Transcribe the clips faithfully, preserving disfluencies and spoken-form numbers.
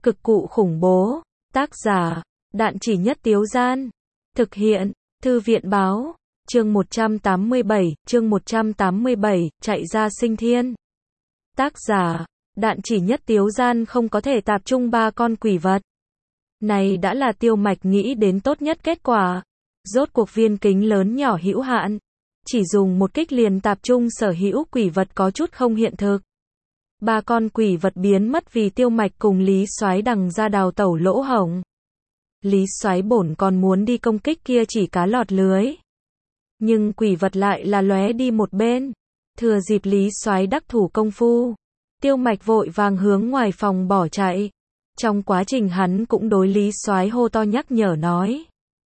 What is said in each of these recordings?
Cực cụ khủng bố. Tác giả, Đạn Chỉ Nhất Tiếu Gian. Thực hiện, Thư viện báo. Chương một trăm tám mươi bảy, chương một trăm tám mươi bảy, chạy ra sinh thiên. Tác giả, Đạn Chỉ Nhất Tiếu Gian không có thể tập trung ba con quỷ vật. Này đã là Tiêu Mạch nghĩ đến tốt nhất kết quả. Rốt cuộc viên kính lớn nhỏ hữu hạn. Chỉ dùng một kích liền tập trung sở hữu quỷ vật có chút không hiện thực. Ba con quỷ vật biến mất vì Tiêu Mạch cùng Lý Soái đằng ra đào tẩu lỗ hổng. Lý Soái bổn còn muốn đi công kích kia chỉ cá lọt lưới. Nhưng quỷ vật lại là lóe đi một bên. Thừa dịp Lý Soái đắc thủ công phu, Tiêu Mạch vội vàng hướng ngoài phòng bỏ chạy. Trong quá trình hắn cũng đối Lý Soái hô to nhắc nhở nói: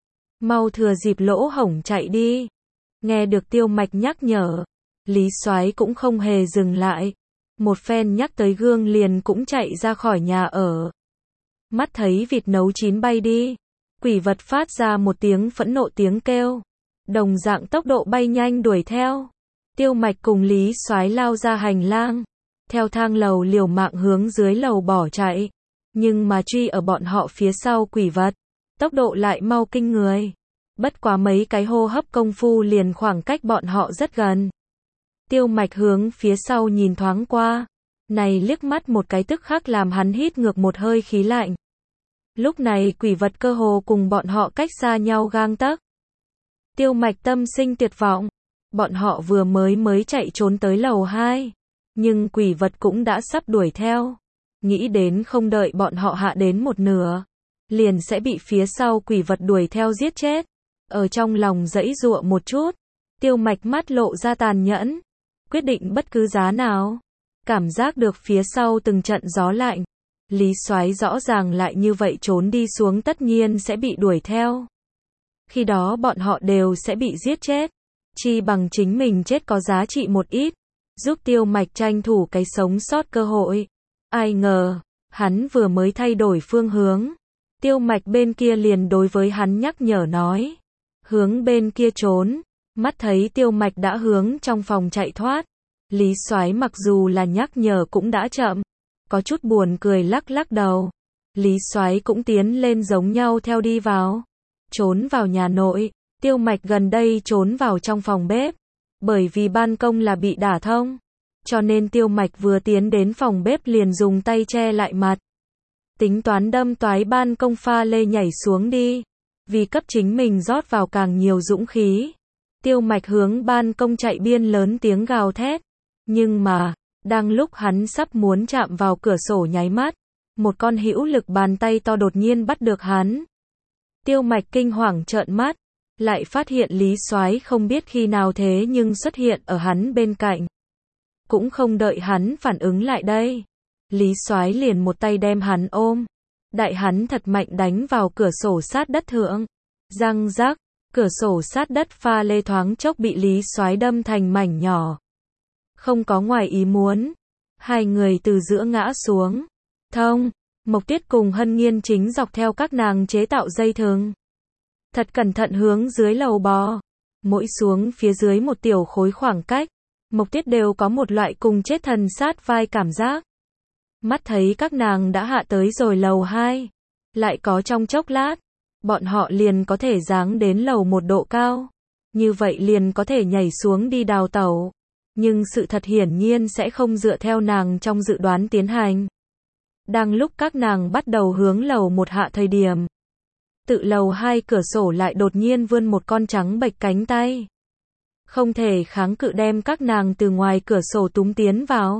mau thừa dịp lỗ hổng chạy đi. Nghe được Tiêu Mạch nhắc nhở, Lý Soái cũng không hề dừng lại. Một phen nhắc tới gương liền cũng chạy ra khỏi nhà ở. Mắt thấy vịt nấu chín bay đi, quỷ vật phát ra một tiếng phẫn nộ tiếng kêu. Đồng dạng tốc độ bay nhanh đuổi theo. Tiêu Mạch cùng Lý Soái lao ra hành lang, theo thang lầu liều mạng hướng dưới lầu bỏ chạy. Nhưng mà truy ở bọn họ phía sau quỷ vật, tốc độ lại mau kinh người. Bất quá mấy cái hô hấp công phu liền khoảng cách bọn họ rất gần. Tiêu Mạch hướng phía sau nhìn thoáng qua. Này liếc mắt một cái tức khắc làm hắn hít ngược một hơi khí lạnh. Lúc này quỷ vật cơ hồ cùng bọn họ cách xa nhau gang tấc. Tiêu Mạch tâm sinh tuyệt vọng. Bọn họ vừa mới mới chạy trốn tới lầu hai. Nhưng quỷ vật cũng đã sắp đuổi theo. Nghĩ đến không đợi bọn họ hạ đến một nửa, liền sẽ bị phía sau quỷ vật đuổi theo giết chết. Ở trong lòng giãy giụa một chút, Tiêu Mạch mắt lộ ra tàn nhẫn. Quyết định bất cứ giá nào. Cảm giác được phía sau từng trận gió lạnh. Lý Soái rõ ràng lại như vậy trốn đi xuống tất nhiên sẽ bị đuổi theo. Khi đó bọn họ đều sẽ bị giết chết. Chi bằng chính mình chết có giá trị một ít. Giúp Tiêu Mạch tranh thủ cái sống sót cơ hội. Ai ngờ, hắn vừa mới thay đổi phương hướng. Tiêu Mạch bên kia liền đối với hắn nhắc nhở nói: hướng bên kia trốn. Mắt thấy Tiêu Mạch đã hướng trong phòng chạy thoát. Lý Soái mặc dù là nhắc nhở cũng đã chậm. Có chút buồn cười lắc lắc đầu. Lý Soái cũng tiến lên giống nhau theo đi vào. Trốn vào nhà nội. Tiêu Mạch gần đây trốn vào trong phòng bếp. Bởi vì ban công là bị đả thông. Cho nên Tiêu Mạch vừa tiến đến phòng bếp liền dùng tay che lại mặt. Tính toán đâm toái ban công pha lê nhảy xuống đi. Vì cấp chính mình rót vào càng nhiều dũng khí. Tiêu Mạch hướng ban công chạy biên lớn tiếng gào thét. Nhưng mà, đang lúc hắn sắp muốn chạm vào cửa sổ nháy mắt, một con hữu lực bàn tay to đột nhiên bắt được hắn. Tiêu Mạch kinh hoàng trợn mắt, lại phát hiện Lý Soái không biết khi nào thế nhưng xuất hiện ở hắn bên cạnh. Cũng không đợi hắn phản ứng lại đây, Lý Soái liền một tay đem hắn ôm, đại hắn thật mạnh đánh vào cửa sổ sát đất thượng. Răng rắc, cửa sổ sát đất pha lê thoáng chốc bị Lý Soái đâm thành mảnh nhỏ. Không có ngoài ý muốn, hai người từ giữa ngã xuống. Thông, Mộc Tuyết cùng Hân Nghiên chính dọc theo các nàng chế tạo dây thừng. Thật cẩn thận hướng dưới lầu bò. Mỗi xuống phía dưới một tiểu khối khoảng cách, Mộc Tuyết đều có một loại cùng chết thần sát vai cảm giác. Mắt thấy các nàng đã hạ tới rồi lầu hai. Lại có trong chốc lát, bọn họ liền có thể giáng đến lầu một độ cao. Như vậy liền có thể nhảy xuống đi đào tẩu. Nhưng sự thật hiển nhiên sẽ không dựa theo nàng trong dự đoán tiến hành. Đang lúc các nàng bắt đầu hướng lầu một hạ thời điểm, tự lầu hai cửa sổ lại đột nhiên vươn một con trắng bệch cánh tay. Không thể kháng cự đem các nàng từ ngoài cửa sổ túm tiến vào.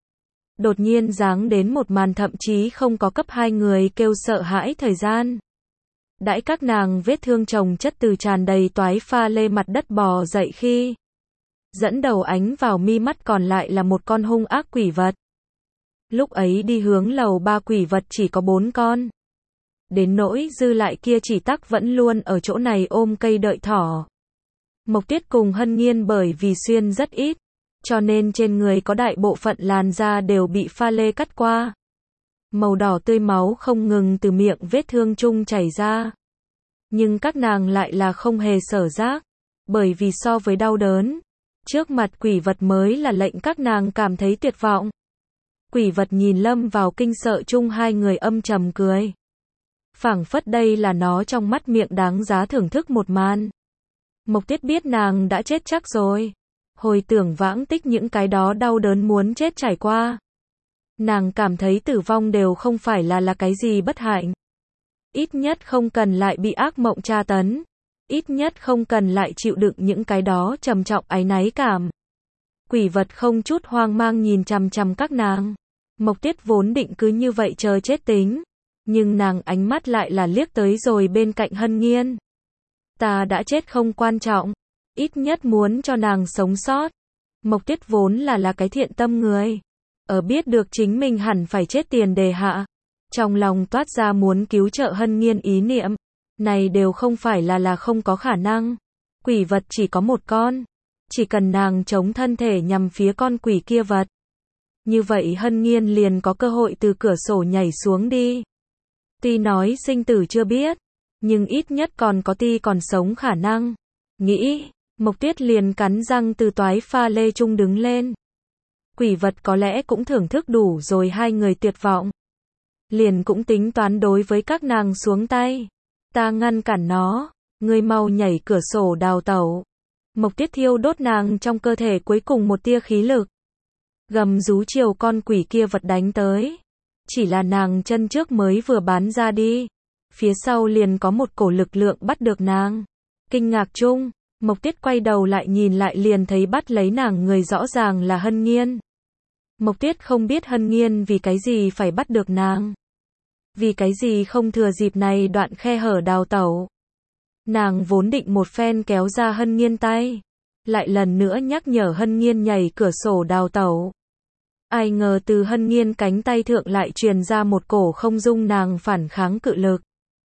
Đột nhiên giáng đến một màn thậm chí không có cấp hai người kêu sợ hãi thời gian. Đãi các nàng vết thương chồng chất từ tràn đầy toái pha lê mặt đất bò dậy khi, dẫn đầu ánh vào mi mắt còn lại là một con hung ác quỷ vật. Lúc ấy đi hướng lầu ba quỷ vật chỉ có bốn con. Đến nỗi dư lại kia chỉ tắc vẫn luôn ở chỗ này ôm cây đợi thỏ. Mộc Tuyết cùng Hân Nghiên bởi vì xuyên rất ít, cho nên trên người có đại bộ phận làn da đều bị pha lê cắt qua. Màu đỏ tươi máu không ngừng từ miệng vết thương chung chảy ra. Nhưng các nàng lại là không hề sở giác, bởi vì so với đau đớn, trước mặt quỷ vật mới là lệnh các nàng cảm thấy tuyệt vọng. Quỷ vật nhìn lâm vào kinh sợ chung hai người âm trầm cười. Phảng phất đây là nó trong mắt miệng đáng giá thưởng thức một màn. Mộc Tiết biết nàng đã chết chắc rồi. Hồi tưởng vãng tích những cái đó đau đớn muốn chết trải qua. Nàng cảm thấy tử vong đều không phải là là cái gì bất hạnh. Ít nhất không cần lại bị ác mộng tra tấn. Ít nhất không cần lại chịu đựng những cái đó trầm trọng áy náy cảm. Quỷ vật không chút hoang mang nhìn chằm chằm các nàng. Mộc Tiết vốn định cứ như vậy chờ chết tính. Nhưng nàng ánh mắt lại là liếc tới rồi bên cạnh Hân Nghiên. Ta đã chết không quan trọng. Ít nhất muốn cho nàng sống sót. Mộc Tiết vốn là là cái thiện tâm người. Ở biết được chính mình hẳn phải chết tiền đề hạ. Trong lòng toát ra muốn cứu trợ Hân Nghiên ý niệm. Này đều không phải là là không có khả năng. Quỷ vật chỉ có một con. Chỉ cần nàng chống thân thể nhằm phía con quỷ kia vật. Như vậy Hân Nghiên liền có cơ hội từ cửa sổ nhảy xuống đi. Tuy nói sinh tử chưa biết. Nhưng ít nhất còn có ti còn sống khả năng. Nghĩ, Mộc Tiết liền cắn răng từ toái pha lê chung đứng lên. Quỷ vật có lẽ cũng thưởng thức đủ rồi hai người tuyệt vọng. Liền cũng tính toán đối với các nàng xuống tay. Ta ngăn cản nó, ngươi mau nhảy cửa sổ đào tẩu. Mộc Tiết thiêu đốt nàng trong cơ thể cuối cùng một tia khí lực. Gầm rú chiều con quỷ kia vật đánh tới. Chỉ là nàng chân trước mới vừa bán ra đi. Phía sau liền có một cổ lực lượng bắt được nàng. Kinh ngạc chung, Mộc Tiết quay đầu lại nhìn lại liền thấy bắt lấy nàng người rõ ràng là Hân Nghiên. Mộc Tiết không biết Hân Nghiên vì cái gì phải bắt được nàng. Vì cái gì không thừa dịp này đoạn khe hở đào tẩu. Nàng vốn định một phen kéo ra Hân Nghiên tay. Lại lần nữa nhắc nhở Hân Nghiên nhảy cửa sổ đào tẩu. Ai ngờ từ Hân Nghiên cánh tay thượng lại truyền ra một cổ không dung nàng phản kháng cự lực.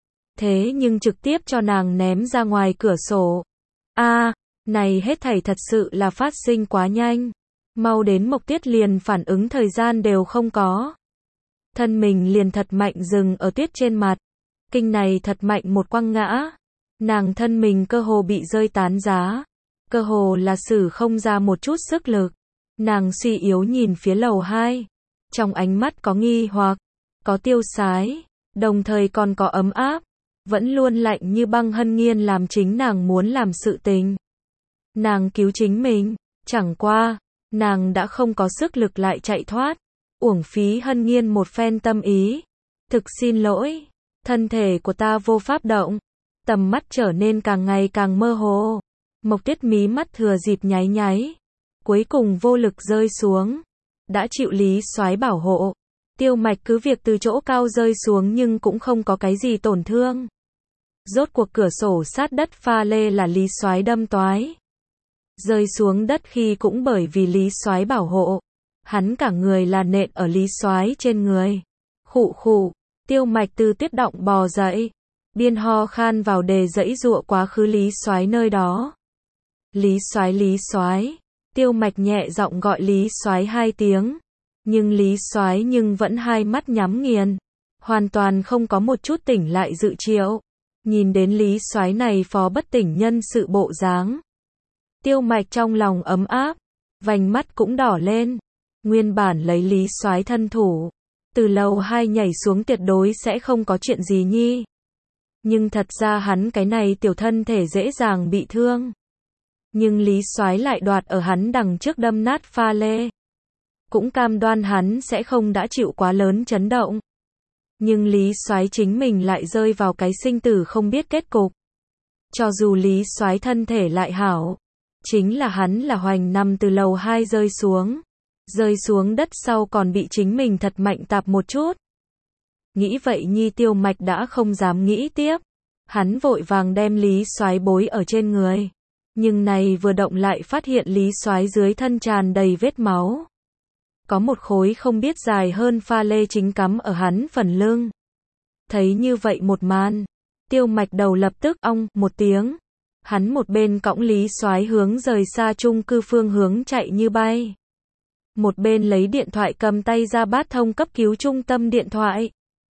Thế nhưng trực tiếp cho nàng ném ra ngoài cửa sổ. A, à, này hết thảy thật sự là phát sinh quá nhanh. Mau đến Mộc Tiết liền phản ứng thời gian đều không có. Thân mình liền thật mạnh dừng ở tuyết trên mặt. Kinh này thật mạnh một quăng ngã. Nàng thân mình cơ hồ bị rơi tán giá. Cơ hồ là sử không ra một chút sức lực. Nàng suy yếu nhìn phía lầu hai. Trong ánh mắt có nghi hoặc, có tiêu sái, đồng thời còn có ấm áp. Vẫn luôn lạnh như băng Hân Nghiên làm chính nàng muốn làm sự tình. Nàng cứu chính mình, chẳng qua, nàng đã không có sức lực lại chạy thoát. Uổng phí Hân Nghiên một phen tâm ý. Thực xin lỗi, thân thể của ta vô pháp động. Tầm mắt trở nên càng ngày càng mơ hồ. Mộc Tiết mí mắt thừa dịp nháy nháy. Cuối cùng vô lực rơi xuống. Đã chịu Lý Soái bảo hộ. Tiêu Mạch cứ việc từ chỗ cao rơi xuống nhưng cũng không có cái gì tổn thương. Rốt cuộc cửa sổ sát đất pha lê là Lý Soái đâm toái. Rơi xuống đất khi cũng bởi vì Lý Soái bảo hộ. Hắn cả người là nện ở Lý Soái trên người. Khụ khụ, Tiêu Mạch từ tuyết động bò dậy. Biên ho khan vào đề dãy dụa quá khứ Lý Soái nơi đó. Lý Soái Lý Soái. Tiêu Mạch nhẹ giọng gọi Lý Soái hai tiếng. Nhưng Lý Soái nhưng vẫn hai mắt nhắm nghiền. Hoàn toàn không có một chút tỉnh lại dự triệu. Nhìn đến Lý Soái này phó bất tỉnh nhân sự bộ dáng. Tiêu Mạch trong lòng ấm áp. Vành mắt cũng đỏ lên. Nguyên bản lấy Lý Soái thân thủ. Từ lầu hai nhảy xuống tuyệt đối sẽ không có chuyện gì nhi. Nhưng thật ra hắn cái này tiểu thân thể dễ dàng bị thương. Nhưng Lý Soái lại đoạt ở hắn đằng trước đâm nát pha lê. Cũng cam đoan hắn sẽ không đã chịu quá lớn chấn động. Nhưng Lý Soái chính mình lại rơi vào cái sinh tử không biết kết cục. Cho dù Lý Soái thân thể lại hảo, chính là hắn là hoành nằm từ lầu hai rơi xuống. Rơi xuống đất sau còn bị chính mình thật mạnh tạp một chút. Nghĩ vậy nhi Tiêu Mạch đã không dám nghĩ tiếp. Hắn vội vàng đem Lý Soái bối ở trên người. Nhưng này vừa động lại phát hiện Lý Soái dưới thân tràn đầy vết máu. Có một khối không biết dài hơn pha lê chính cắm ở hắn phần lưng. Thấy như vậy một màn, Tiêu Mạch đầu lập tức ong một tiếng. Hắn một bên cõng Lý Soái hướng rời xa chung cư phương hướng chạy như bay. Một bên lấy điện thoại cầm tay ra bát thông cấp cứu trung tâm điện thoại.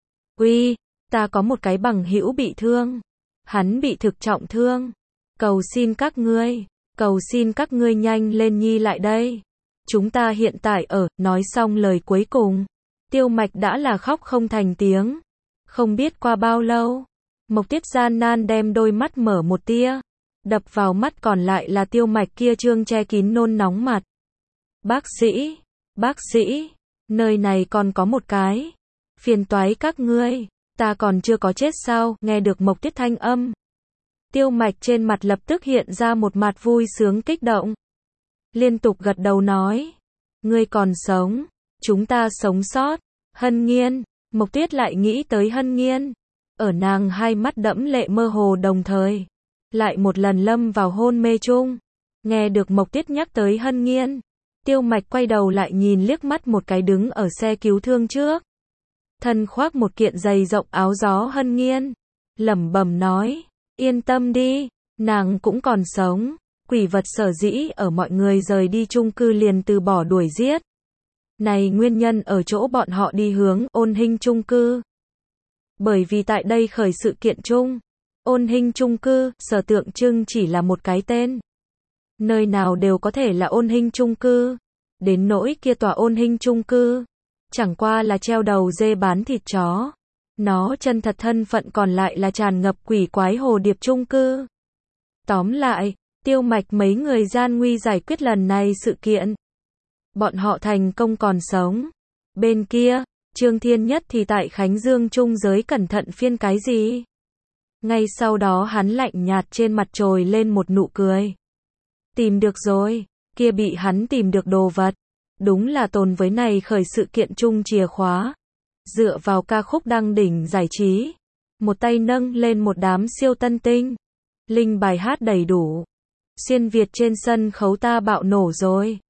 Uy, ta có một cái bằng hữu bị thương. Hắn bị thực trọng thương. Cầu xin các ngươi, cầu xin các ngươi nhanh lên nhi lại đây. chúng ta hiện tại ở, nói xong lời cuối cùng. Tiêu Mạch đã là khóc không thành tiếng. Không biết qua bao lâu, Mộc Tiết gian nan đem đôi mắt mở một tia. Đập vào mắt còn lại là Tiêu Mạch kia trương che kín nôn nóng mặt. Bác sĩ, bác sĩ, nơi này còn có một cái. Phiền toái các ngươi, ta còn chưa có chết sao, nghe được Mộc Tiết thanh âm. Tiêu Mạch trên mặt lập tức hiện ra một mặt vui sướng kích động. Liên tục gật đầu nói, ngươi còn sống, chúng ta sống sót. Hân Nghiên, Mộc Tiết lại nghĩ tới Hân Nghiên. Ở nàng hai mắt đẫm lệ mơ hồ đồng thời, lại một lần lâm vào hôn mê chung. Nghe được Mộc Tiết nhắc tới Hân Nghiên, Tiêu Mạch quay đầu lại nhìn liếc mắt một cái đứng ở xe cứu thương trước. Thân khoác một kiện giày rộng áo gió Hân Nghiên, lẩm bẩm nói, yên tâm đi, nàng cũng còn sống. Quỷ vật sở dĩ ở mọi người rời đi chung cư liền từ bỏ đuổi giết. Này nguyên nhân ở chỗ bọn họ đi hướng Ôn Hinh chung cư. Bởi vì tại đây khởi sự kiện chung, Ôn Hinh chung cư, sở tượng trưng chỉ là một cái tên. Nơi nào đều có thể là Ôn Hinh chung cư. Đến nỗi kia tòa Ôn Hinh chung cư, chẳng qua là treo đầu dê bán thịt chó. Nó chân thật thân phận còn lại là tràn ngập quỷ quái hồ điệp chung cư. Tóm lại, Tiêu Mạch mấy người gian nguy giải quyết lần này sự kiện. Bọn họ thành công còn sống. Bên kia, Trương Thiên Nhất thì tại Khánh Dương trung giới cẩn thận phiên cái gì? Ngay sau đó hắn lạnh nhạt trên mặt trồi lên một nụ cười. Tìm được rồi, kia bị hắn tìm được đồ vật. Đúng là tồn với này khởi sự kiện chung chìa khóa. Dựa vào ca khúc đăng đỉnh giải trí. Một tay nâng lên một đám siêu tân tinh. Linh bài hát đầy đủ. Xuyên Việt trên sân khấu ta bạo nổ rồi.